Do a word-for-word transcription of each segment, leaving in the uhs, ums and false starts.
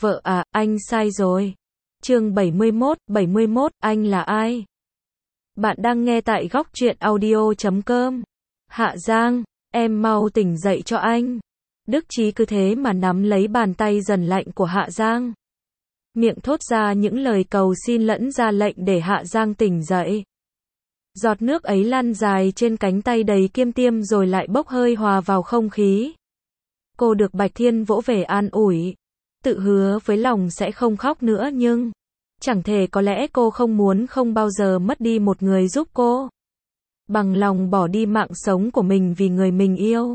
Vợ à, anh sai rồi. Chương bảy mươi mốt, bảy mươi mốt, anh là ai? Bạn đang nghe tại góc truyện audio chấm com. Hạ Giang, em mau tỉnh dậy cho anh. Đức Chí cứ thế mà nắm lấy bàn tay dần lạnh của Hạ Giang. Miệng thốt ra những lời cầu xin lẫn ra lệnh để Hạ Giang tỉnh dậy. Giọt nước ấy lăn dài trên cánh tay đầy kiêm tiêm rồi lại bốc hơi hòa vào không khí. Cô được Bạch Thiên vỗ về an ủi. Tự hứa với lòng sẽ không khóc nữa nhưng chẳng thể, có lẽ cô không muốn không bao giờ mất đi một người giúp cô. Bằng lòng bỏ đi mạng sống của mình vì người mình yêu.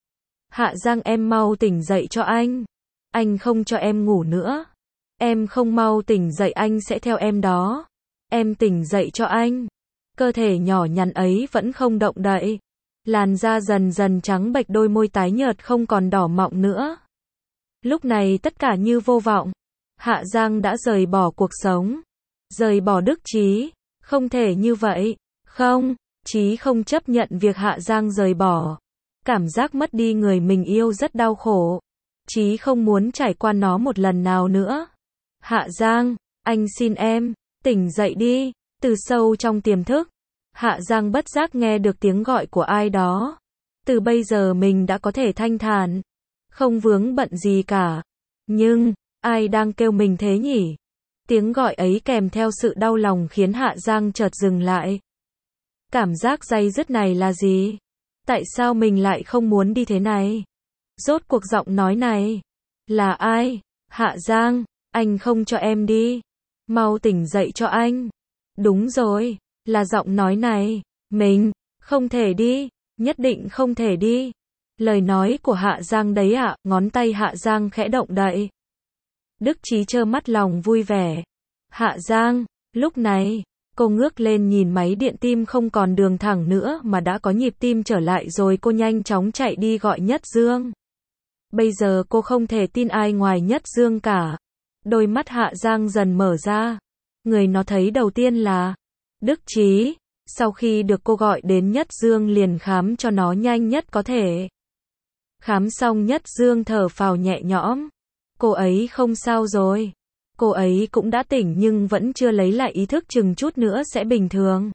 Hạ Giang, em mau tỉnh dậy cho anh. Anh không cho em ngủ nữa. Em không mau tỉnh dậy anh sẽ theo em đó. Em tỉnh dậy cho anh. Cơ thể nhỏ nhắn ấy vẫn không động đậy. Làn da dần dần trắng bệch, đôi môi tái nhợt không còn đỏ mọng nữa. Lúc này tất cả như vô vọng. Hạ Giang đã rời bỏ cuộc sống. Rời bỏ Đức Chí. Không thể như vậy. Không, Chí không chấp nhận việc Hạ Giang rời bỏ. Cảm giác mất đi người mình yêu rất đau khổ. Chí không muốn trải qua nó một lần nào nữa. Hạ Giang, anh xin em, tỉnh dậy đi. Từ sâu trong tiềm thức, Hạ Giang bất giác nghe được tiếng gọi của ai đó. Từ bây giờ mình đã có thể thanh thản, không vướng bận gì cả. Nhưng, ai đang kêu mình thế nhỉ? Tiếng gọi ấy kèm theo sự đau lòng khiến Hạ Giang chợt dừng lại. Cảm giác day dứt này là gì? Tại sao mình lại không muốn đi thế này? Rốt cuộc giọng nói này là ai? Hạ Giang, anh không cho em đi. Mau tỉnh dậy cho anh. Đúng rồi, là giọng nói này. Mình không thể đi, nhất định không thể đi. Lời nói của Hạ Giang đấy ạ. À, ngón tay Hạ Giang khẽ động đậy. Đức Chí trơ mắt lòng vui vẻ. Hạ Giang, lúc này, cô ngước lên nhìn máy điện tim không còn đường thẳng nữa mà đã có nhịp tim trở lại rồi. Cô nhanh chóng chạy đi gọi Nhất Dương. Bây giờ cô không thể tin ai ngoài Nhất Dương cả. Đôi mắt Hạ Giang dần mở ra. Người nó thấy đầu tiên là Đức Chí. Sau khi được cô gọi đến, Nhất Dương liền khám cho nó nhanh nhất có thể. Khám xong, Nhất Dương thở phào nhẹ nhõm. Cô ấy không sao rồi. Cô ấy cũng đã tỉnh nhưng vẫn chưa lấy lại ý thức, chừng chút nữa sẽ bình thường.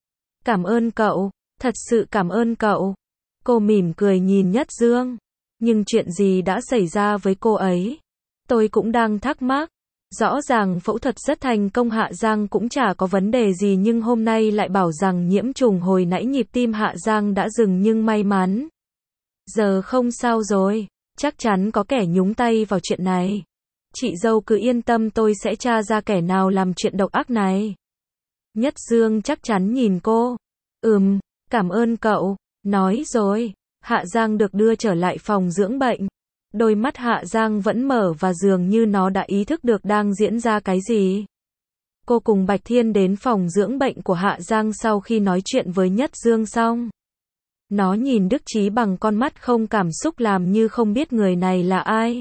Cảm ơn cậu, thật sự cảm ơn cậu. Cô mỉm cười nhìn Nhất Dương. Nhưng chuyện gì đã xảy ra với cô ấy? Tôi cũng đang thắc mắc. Rõ ràng phẫu thuật rất thành công, Hạ Giang cũng chả có vấn đề gì nhưng hôm nay lại bảo rằng nhiễm trùng. Hồi nãy nhịp tim Hạ Giang đã dừng nhưng may mắn. Giờ không sao rồi, chắc chắn có kẻ nhúng tay vào chuyện này. Chị dâu cứ yên tâm, tôi sẽ tra ra kẻ nào làm chuyện độc ác này. Nhất Dương chắc chắn nhìn cô. Ừm, cảm ơn cậu. Nói rồi, Hạ Giang được đưa trở lại phòng dưỡng bệnh. Đôi mắt Hạ Giang vẫn mở và dường như nó đã ý thức được đang diễn ra cái gì. Cô cùng Bạch Thiên đến phòng dưỡng bệnh của Hạ Giang sau khi nói chuyện với Nhất Dương xong. Nó nhìn Đức Chí bằng con mắt không cảm xúc, làm như không biết người này là ai.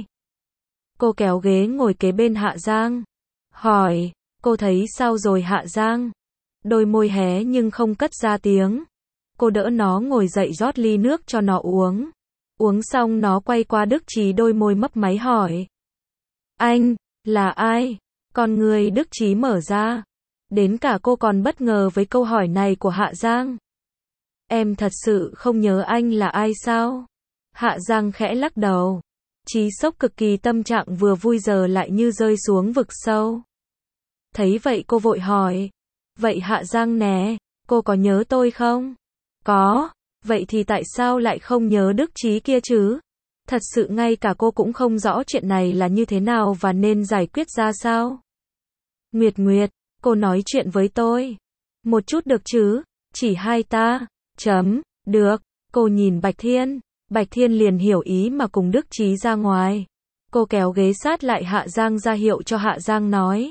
Cô kéo ghế ngồi kế bên Hạ Giang. Hỏi, cô thấy sao rồi Hạ Giang? Đôi môi hé nhưng không cất ra tiếng. Cô đỡ nó ngồi dậy rót ly nước cho nó uống. Uống xong nó quay qua Đức Chí, đôi môi mấp máy hỏi. Anh, là ai? Con người Đức Chí mở ra. Đến cả cô còn bất ngờ với câu hỏi này của Hạ Giang. Em thật sự không nhớ anh là ai sao? Hạ Giang khẽ lắc đầu. Chí sốc cực kỳ, tâm trạng vừa vui giờ lại như rơi xuống vực sâu. Thấy vậy cô vội hỏi. Vậy Hạ Giang nè, cô có nhớ tôi không? Có. Vậy thì tại sao lại không nhớ Đức Chí kia chứ? Thật sự ngay cả cô cũng không rõ chuyện này là như thế nào và nên giải quyết ra sao. Nguyệt Nguyệt, cô nói chuyện với tôi. Một chút được chứ? Chỉ hai ta. Chấm, được. Cô nhìn Bạch Thiên. Bạch Thiên liền hiểu ý mà cùng Đức Chí ra ngoài. Cô kéo ghế sát lại Hạ Giang, ra hiệu cho Hạ Giang nói.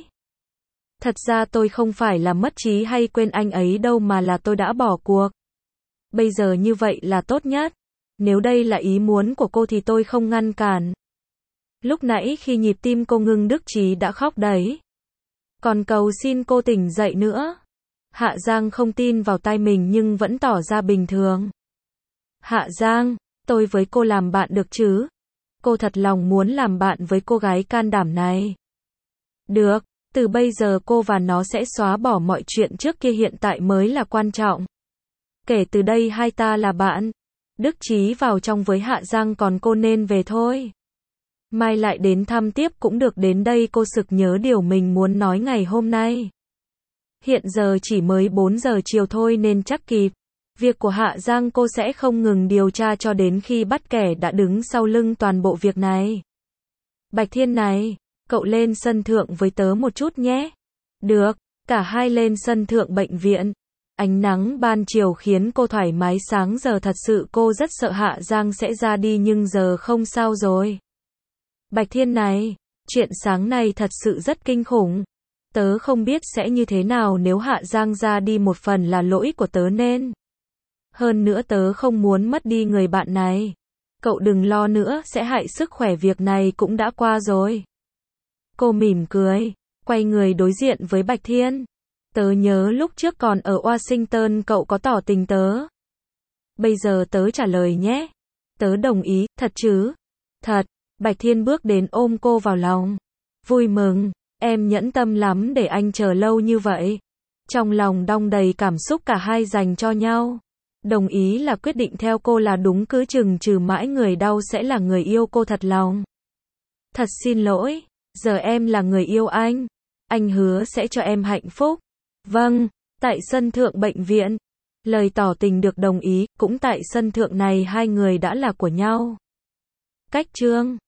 Thật ra tôi không phải là mất trí hay quên anh ấy đâu, mà là tôi đã bỏ cuộc. Bây giờ như vậy là tốt nhất. Nếu đây là ý muốn của cô thì tôi không ngăn cản. Lúc nãy khi nhịp tim cô ngưng, Đức Chí đã khóc đấy. Còn cầu xin cô tỉnh dậy nữa. Hạ Giang không tin vào tai mình nhưng vẫn tỏ ra bình thường. Hạ Giang, tôi với cô làm bạn được chứ? cô thật lòng muốn làm bạn với cô gái can đảm này. Được, từ bây giờ cô và nó sẽ xóa bỏ mọi chuyện trước kia, hiện tại mới là quan trọng. Kể từ đây hai ta là bạn. Đức Chí vào trong với Hạ Giang, còn cô nên về thôi. Mai lại đến thăm tiếp cũng được, đến đây cô sực nhớ điều mình muốn nói ngày hôm nay. Hiện giờ chỉ mới bốn giờ chiều thôi nên chắc kịp. Việc của Hạ Giang cô sẽ không ngừng điều tra cho đến khi bắt kẻ đã đứng sau lưng toàn bộ việc này. Bạch Thiên này, cậu lên sân thượng với tớ một chút nhé. Được, cả hai lên sân thượng bệnh viện. Ánh nắng ban chiều khiến cô thoải mái, sáng giờ thật sự cô rất sợ Hạ Giang sẽ ra đi nhưng giờ không sao rồi. Bạch Thiên này, chuyện sáng nay thật sự rất kinh khủng. Tớ không biết sẽ như thế nào nếu Hạ Giang ra đi, một phần là lỗi của tớ nên. Hơn nữa tớ không muốn mất đi người bạn này. Cậu đừng lo nữa, sẽ hại sức khỏe, việc này cũng đã qua rồi. Cô mỉm cười, quay người đối diện với Bạch Thiên. Tớ nhớ lúc trước còn ở Washington cậu có tỏ tình tớ. Bây giờ tớ trả lời nhé. Tớ đồng ý, thật chứ? Thật. Bạch Thiên bước đến ôm cô vào lòng. Vui mừng, em nhẫn tâm lắm để anh chờ lâu như vậy. Trong lòng đong đầy cảm xúc, cả hai dành cho nhau. Đồng ý là quyết định theo cô là đúng, cứ chừng trừ mãi người đau sẽ là người yêu cô thật lòng. Thật xin lỗi, giờ em là người yêu anh. Anh hứa sẽ cho em hạnh phúc. Vâng, tại sân thượng bệnh viện. Lời tỏ tình được đồng ý, cũng tại sân thượng này hai người đã là của nhau. Cách chương